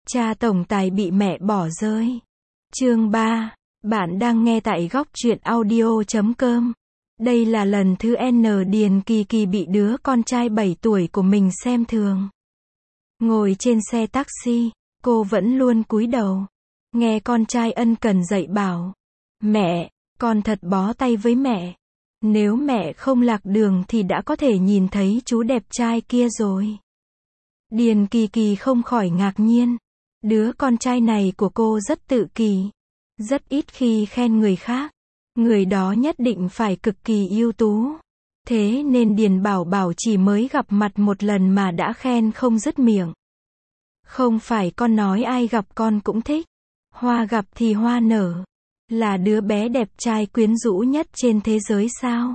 Cha tổng tài bị mẹ bỏ rơi. Chương 3. Bạn đang nghe tại góc truyện audio.com. Đây là lần thứ N Điền Kỳ Kỳ bị đứa con trai 7 tuổi của mình xem thường. Ngồi trên xe taxi, cô vẫn luôn cúi đầu. Nghe con trai ân cần dạy bảo. Mẹ, con thật bó tay với mẹ. Nếu mẹ không lạc đường thì đã có thể nhìn thấy chú đẹp trai kia rồi. Điền Kỳ Kỳ không khỏi ngạc nhiên. Đứa con trai này của cô rất tự kỷ. Rất ít khi khen người khác. Người đó nhất định phải cực kỳ ưu tú. Thế nên Điền Bảo Bảo chỉ mới gặp mặt một lần mà đã khen không dứt miệng. Không phải con nói ai gặp con cũng thích. Hoa gặp thì hoa nở. Là đứa bé đẹp trai quyến rũ nhất trên thế giới sao?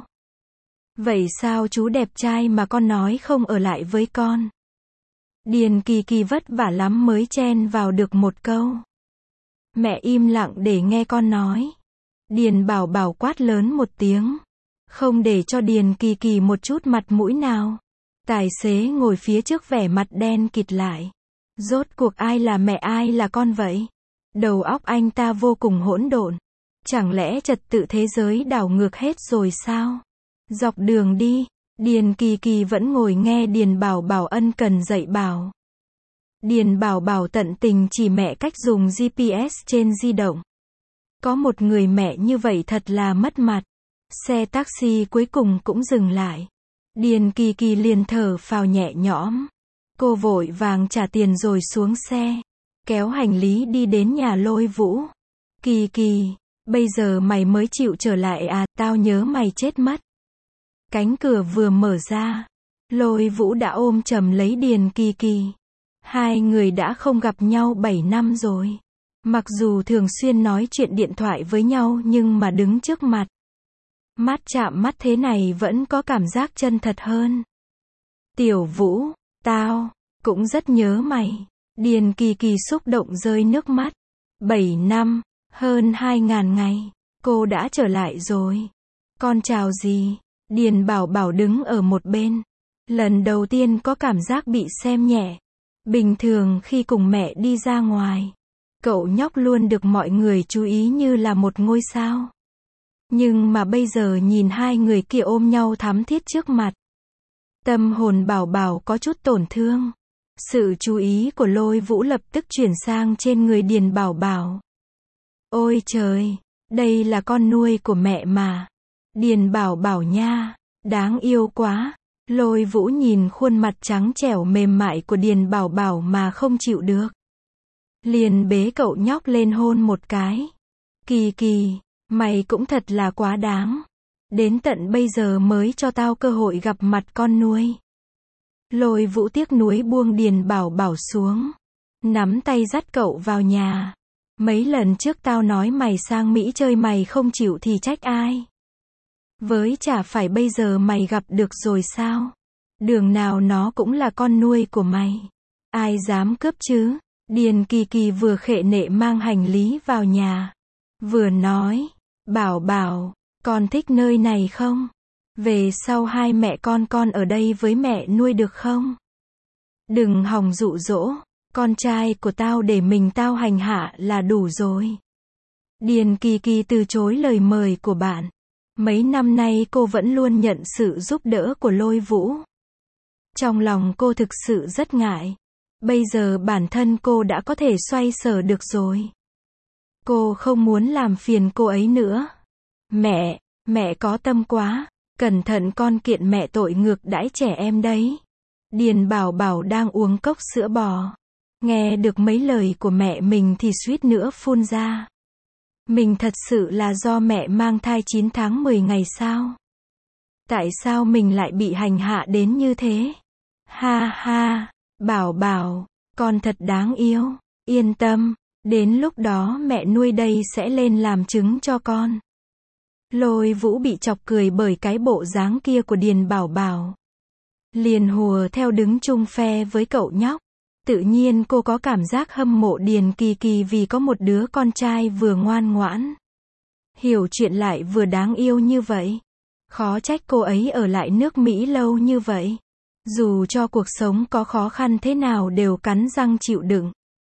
Vậy sao chú đẹp trai mà con nói không ở lại với con? Điền Kỳ Kỳ vất vả lắm mới chen vào được một câu. Mẹ im lặng để nghe con nói. Điền Bảo Bảo quát lớn một tiếng. Không để cho Điền Kỳ Kỳ một chút mặt mũi nào. Tài xế ngồi phía trước vẻ mặt đen kịt lại. Rốt cuộc ai là mẹ ai là con vậy? Đầu óc anh ta vô cùng hỗn độn. Chẳng lẽ trật tự thế giới đảo ngược hết rồi sao? Dọc đường đi, Điền Kỳ Kỳ vẫn ngồi nghe Điền Bảo Bảo ân cần dạy bảo. Điền Bảo Bảo tận tình chỉ mẹ cách dùng GPS trên di động. Có một người mẹ như vậy thật là mất mặt. Xe taxi cuối cùng cũng dừng lại. Điền Kỳ Kỳ liền thở phào nhẹ nhõm. Cô vội vàng trả tiền rồi xuống xe. Kéo hành lý đi đến nhà Lôi Vũ. Kỳ Kỳ, bây giờ mày mới chịu trở lại à, tao nhớ mày chết mất. Cánh cửa vừa mở ra. Lôi Vũ đã ôm chầm lấy Điền Kỳ Kỳ. Hai người đã không gặp nhau 7 năm rồi. Mặc dù thường xuyên nói chuyện điện thoại với nhau nhưng mà đứng trước mặt. Mắt chạm mắt thế này vẫn có cảm giác chân thật hơn. Tiểu Vũ, tao cũng rất nhớ mày. Điền Kỳ Kỳ xúc động rơi nước mắt. 7 năm, hơn 2.000 ngày, cô đã trở lại rồi. Con chào gì? Điền Bảo Bảo đứng ở một bên. Lần đầu tiên có cảm giác bị xem nhẹ. Bình thường khi cùng mẹ đi ra ngoài, cậu nhóc luôn được mọi người chú ý như là một ngôi sao. Nhưng mà bây giờ nhìn hai người kia ôm nhau thắm thiết trước mặt. Tâm hồn Bảo Bảo có chút tổn thương. Sự chú ý của Lôi Vũ lập tức chuyển sang trên người Điền Bảo Bảo. Ôi trời, đây là con nuôi của mẹ mà. Điền Bảo Bảo nha, đáng yêu quá. Lôi Vũ nhìn khuôn mặt trắng trẻo mềm mại của Điền Bảo Bảo mà không chịu được. Liền bế cậu nhóc lên hôn một cái. Kỳ Kỳ, mày cũng thật là quá đáng. Đến tận bây giờ mới cho tao cơ hội gặp mặt con nuôi. Lôi Vũ tiếc nuối buông Điền Bảo Bảo xuống. Nắm tay dắt cậu vào nhà. Mấy lần trước tao nói mày sang Mỹ chơi mày không chịu thì trách ai? Với chả phải bây giờ mày gặp được rồi sao? Đường nào nó cũng là con nuôi của mày. Ai dám cướp chứ? Điền Kỳ Kỳ vừa khệ nệ mang hành lý vào nhà. Vừa nói, Bảo Bảo, con thích nơi này không? Về sau hai mẹ con ở đây với mẹ nuôi được không? Đừng hòng dụ dỗ, con trai của tao để mình tao hành hạ là đủ rồi. Điền Kỳ Kỳ từ chối lời mời của bạn. Mấy năm nay cô vẫn luôn nhận sự giúp đỡ của Lôi Vũ. Trong lòng cô thực sự rất ngại. Bây giờ bản thân cô đã có thể xoay sở được rồi. Cô không muốn làm phiền cô ấy nữa. Mẹ có tâm quá. Cẩn thận con kiện mẹ tội ngược đãi trẻ em đấy. Điền Bảo Bảo đang uống cốc sữa bò. Nghe được mấy lời của mẹ mình thì suýt nữa phun ra. Mình thật sự là do mẹ mang thai 9 tháng 10 ngày sao? Tại sao mình lại bị hành hạ đến như thế? Ha ha, Bảo Bảo, con thật đáng yêu. Yên tâm, đến lúc đó mẹ nuôi đây sẽ lên làm chứng cho con. Lôi Vũ bị chọc cười bởi cái bộ dáng kia của Điền Bảo Bảo. Liền hùa theo đứng chung phe với cậu nhóc. Tự nhiên cô có cảm giác hâm mộ Điền Kỳ Kỳ vì có một đứa con trai vừa ngoan ngoãn, hiểu chuyện lại vừa đáng yêu như vậy. Khó trách cô ấy ở lại nước Mỹ lâu như vậy. Dù cho cuộc sống có khó khăn thế nào đều cắn răng chịu đựng.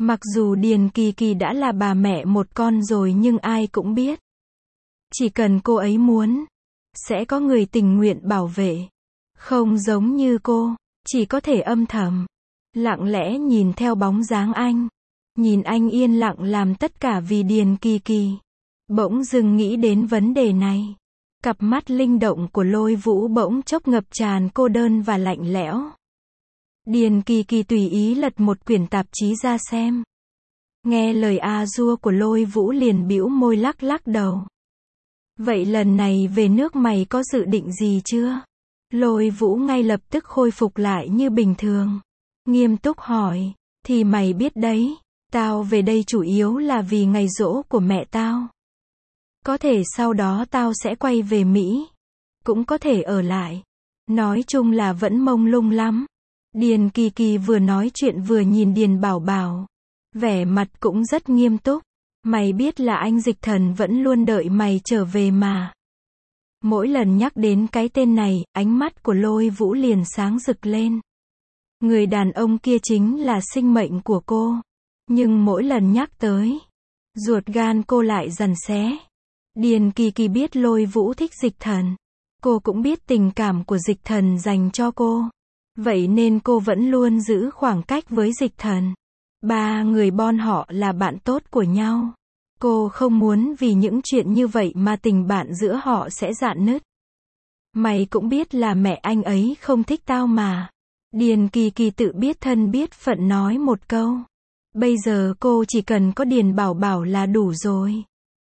Mặc dù Điền Kỳ Kỳ đã là bà mẹ một con rồi nhưng ai cũng biết. Chỉ cần cô ấy muốn, sẽ có người tình nguyện bảo vệ. Không giống như cô, chỉ có thể âm thầm, lặng lẽ nhìn theo bóng dáng anh. Nhìn anh yên lặng làm tất cả vì Điền Kỳ Kỳ. Bỗng dưng nghĩ đến vấn đề này. Cặp mắt linh động của Lôi Vũ bỗng chốc ngập tràn cô đơn và lạnh lẽo. Điền Kỳ Kỳ tùy ý lật một quyển tạp chí ra xem. Nghe lời a dua của Lôi Vũ liền bĩu môi lắc lắc đầu. Vậy lần này về nước mày có dự định gì chưa? Lôi Vũ ngay lập tức khôi phục lại như bình thường. Nghiêm túc hỏi, thì mày biết đấy, tao về đây chủ yếu là vì ngày giỗ của mẹ tao. Có thể sau đó tao sẽ quay về Mỹ. Cũng có thể ở lại. Nói chung là vẫn mông lung lắm. Điền Kỳ Kỳ vừa nói chuyện vừa nhìn Điền Bảo Bảo. Vẻ mặt cũng rất nghiêm túc. Mày biết là anh Dịch Thần vẫn luôn đợi mày trở về mà. Mỗi lần nhắc đến cái tên này, ánh mắt của Lôi Vũ liền sáng rực lên. Người đàn ông kia chính là sinh mệnh của cô. Nhưng mỗi lần nhắc tới, ruột gan cô lại giằn xé. Điền Kỳ Kỳ biết Lôi Vũ thích Dịch Thần. Cô cũng biết tình cảm của Dịch Thần dành cho cô. Vậy nên cô vẫn luôn giữ khoảng cách với Dịch Thần. Ba người bọn họ là bạn tốt của nhau. Cô không muốn vì những chuyện như vậy mà tình bạn giữa họ sẽ rạn nứt. Mày cũng biết là mẹ anh ấy không thích tao mà. Điền Kỳ Kỳ tự biết thân biết phận nói một câu. Bây giờ cô chỉ cần có Điền Bảo Bảo là đủ rồi.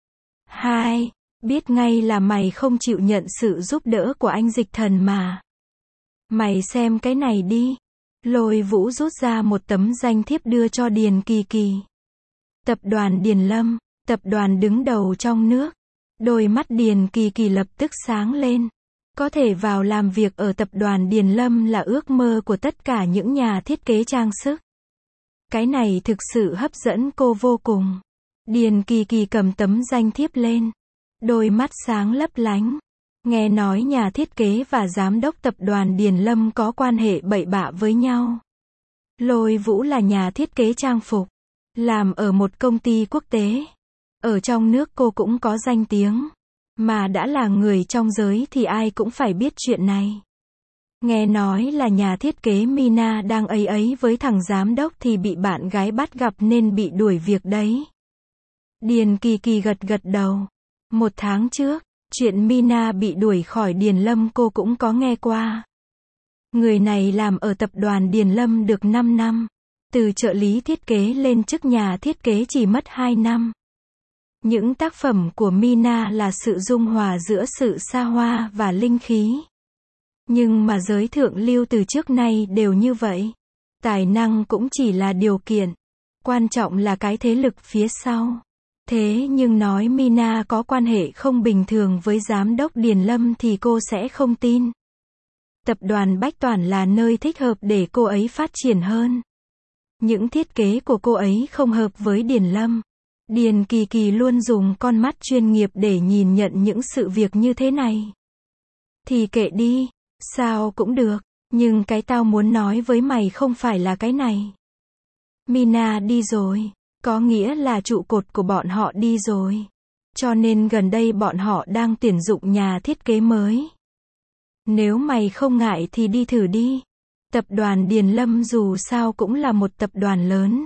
2. Biết ngay là mày không chịu nhận sự giúp đỡ của anh Dịch Thần mà. Mày xem cái này đi. Lôi Vũ rút ra một tấm danh thiếp đưa cho Điền Kỳ Kỳ. Tập đoàn Điền Lâm, tập đoàn đứng đầu trong nước. Đôi mắt Điền Kỳ Kỳ lập tức sáng lên. Có thể vào làm việc ở tập đoàn Điền Lâm là ước mơ của tất cả những nhà thiết kế trang sức. Cái này thực sự hấp dẫn cô vô cùng. Điền Kỳ Kỳ cầm tấm danh thiếp lên. Đôi mắt sáng lấp lánh. Nghe nói nhà thiết kế và giám đốc tập đoàn Điền Lâm có quan hệ bậy bạ với nhau. Lôi Vũ là nhà thiết kế trang phục. Làm ở một công ty quốc tế. Ở trong nước cô cũng có danh tiếng. Mà đã là người trong giới thì ai cũng phải biết chuyện này. Nghe nói là nhà thiết kế Mina đang ấy với thằng giám đốc thì bị bạn gái bắt gặp nên bị đuổi việc đấy. Điền Kỳ Kỳ gật gật đầu. 1 tháng trước, chuyện Mina bị đuổi khỏi Điền Lâm cô cũng có nghe qua. Người này làm ở tập đoàn Điền Lâm được 5 năm. Từ trợ lý thiết kế lên chức nhà thiết kế chỉ mất 2 năm. Những tác phẩm của Mina là sự dung hòa giữa sự xa hoa và linh khí. Nhưng mà giới thượng lưu từ trước nay đều như vậy. Tài năng cũng chỉ là điều kiện. Quan trọng là cái thế lực phía sau. Thế nhưng nói Mina có quan hệ không bình thường với giám đốc Điền Lâm thì cô sẽ không tin. Tập đoàn Bách Toản là nơi thích hợp để cô ấy phát triển hơn. Những thiết kế của cô ấy không hợp với Điền Lâm. Điền Kỳ Kỳ luôn dùng con mắt chuyên nghiệp để nhìn nhận những sự việc như thế này. Thì kệ đi, sao cũng được, nhưng cái tao muốn nói với mày không phải là cái này. Mina đi rồi, có nghĩa là trụ cột của bọn họ đi rồi. Cho nên gần đây bọn họ đang tuyển dụng nhà thiết kế mới. Nếu mày không ngại thì đi thử đi. Tập đoàn Điền Lâm dù sao cũng là một tập đoàn lớn.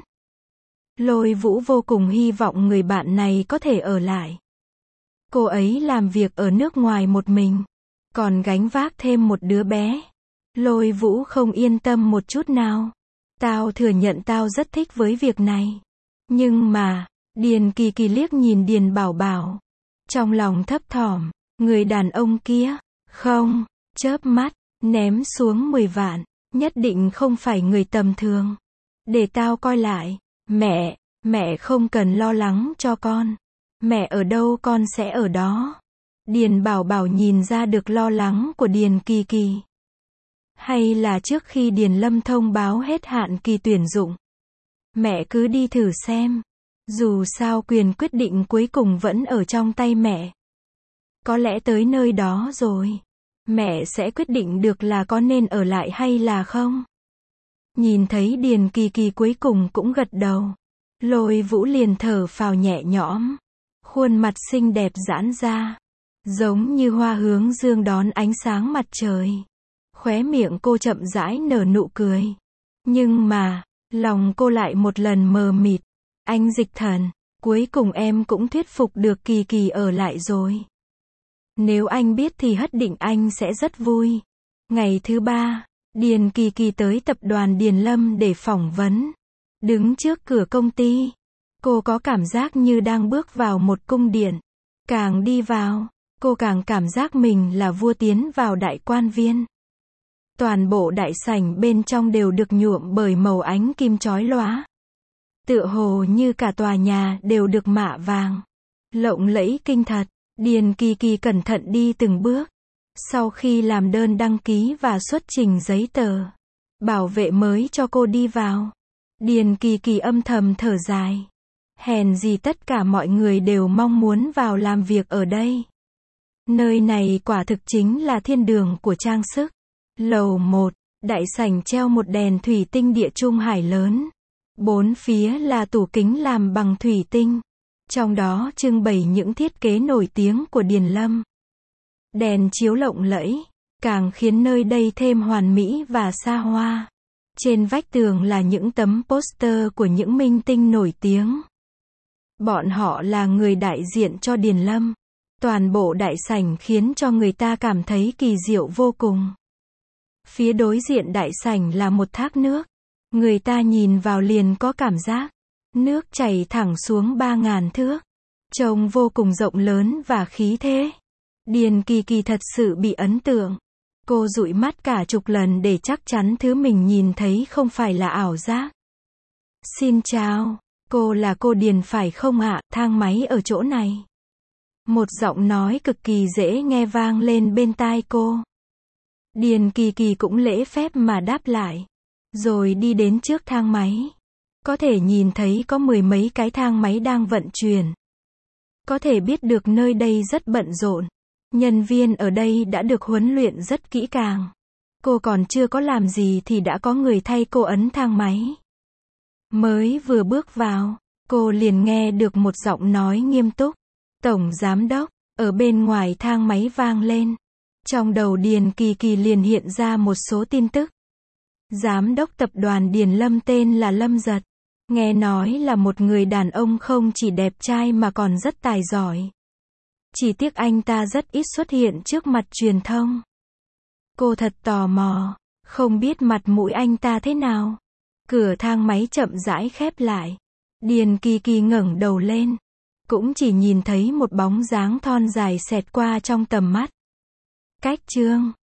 Lôi Vũ vô cùng hy vọng người bạn này có thể ở lại. Cô ấy làm việc ở nước ngoài một mình, còn gánh vác thêm một đứa bé. Lôi Vũ không yên tâm một chút nào. Tao thừa nhận tao rất thích với việc này. Nhưng mà, Điền Kỳ Kỳ liếc nhìn Điền Bảo Bảo. Trong lòng thấp thỏm, người đàn ông kia, không, chớp mắt, ném xuống 10 vạn, nhất định không phải người tầm thường. Để tao coi lại. Mẹ không cần lo lắng cho con. Mẹ ở đâu con sẽ ở đó. Điền Bảo Bảo nhìn ra được lo lắng của Điền Kỳ Kỳ. Hay là trước khi Điền Lâm thông báo hết hạn kỳ tuyển dụng. Mẹ cứ đi thử xem. Dù sao quyền quyết định cuối cùng vẫn ở trong tay mẹ. Có lẽ tới nơi đó rồi, mẹ sẽ quyết định được là có nên ở lại hay là không. Nhìn thấy Điền Kỳ Kỳ cuối cùng cũng gật đầu. Lôi Vũ liền thở phào nhẹ nhõm. Khuôn mặt xinh đẹp giãn ra. Giống như hoa hướng dương đón ánh sáng mặt trời. Khóe miệng cô chậm rãi nở nụ cười. Nhưng mà, lòng cô lại một lần mờ mịt. Anh Dịch Thần, cuối cùng em cũng thuyết phục được Kỳ Kỳ ở lại rồi. Nếu anh biết thì hất định anh sẽ rất vui. Ngày thứ 3, Điền Kỳ Kỳ tới tập đoàn Điền Lâm để phỏng vấn. Đứng trước cửa công ty, cô có cảm giác như đang bước vào một cung điện. Càng đi vào, cô càng cảm giác mình là vua tiến vào đại quan viên. Toàn bộ đại sảnh bên trong đều được nhuộm bởi màu ánh kim chói lóa. Tựa hồ như cả tòa nhà đều được mạ vàng. Lộng lẫy kinh thật. Điền Kỳ Kỳ cẩn thận đi từng bước. Sau khi làm đơn đăng ký và xuất trình giấy tờ, bảo vệ mới cho cô đi vào. Điền Kỳ Kỳ âm thầm thở dài. Hèn gì tất cả mọi người đều mong muốn vào làm việc ở đây. Nơi này quả thực chính là thiên đường của trang sức. Lầu 1, đại sảnh treo một đèn thủy tinh địa trung hải lớn. Bốn phía là tủ kính làm bằng thủy tinh. Trong đó trưng bày những thiết kế nổi tiếng của Điền Lâm. Đèn chiếu lộng lẫy, càng khiến nơi đây thêm hoàn mỹ và xa hoa. Trên vách tường là những tấm poster của những minh tinh nổi tiếng. Bọn họ là người đại diện cho Điền Lâm. Toàn bộ đại sảnh khiến cho người ta cảm thấy kỳ diệu vô cùng. Phía đối diện đại sảnh là một thác nước. Người ta nhìn vào liền có cảm giác nước chảy thẳng xuống 3.000 thước. Trông vô cùng rộng lớn và khí thế. Điền Kỳ Kỳ thật sự bị ấn tượng. Cô dụi mắt cả chục lần để chắc chắn thứ mình nhìn thấy không phải là ảo giác. Xin chào, cô là cô Điền phải không ạ? Thang máy ở chỗ này. Một giọng nói cực kỳ dễ nghe vang lên bên tai cô. Điền Kỳ Kỳ cũng lễ phép mà đáp lại. Rồi đi đến trước thang máy. Có thể nhìn thấy có 10 mấy cái thang máy đang vận chuyển. Có thể biết được nơi đây rất bận rộn. Nhân viên ở đây đã được huấn luyện rất kỹ càng. Cô còn chưa có làm gì thì đã có người thay cô ấn thang máy. Mới vừa bước vào, cô liền nghe được một giọng nói nghiêm túc. Tổng giám đốc, ở bên ngoài thang máy vang lên. Trong đầu Điền Kỳ Kỳ liền hiện ra một số tin tức. Giám đốc tập đoàn Điền Lâm tên là Lâm Giật. Nghe nói là một người đàn ông không chỉ đẹp trai mà còn rất tài giỏi. Chỉ tiếc anh ta rất ít xuất hiện trước mặt truyền thông. Cô thật tò mò, không biết mặt mũi anh ta thế nào. Cửa thang máy chậm rãi khép lại. Điền Kỳ Kỳ ngẩng đầu lên. Cũng chỉ nhìn thấy một bóng dáng thon dài xẹt qua trong tầm mắt. Cách chương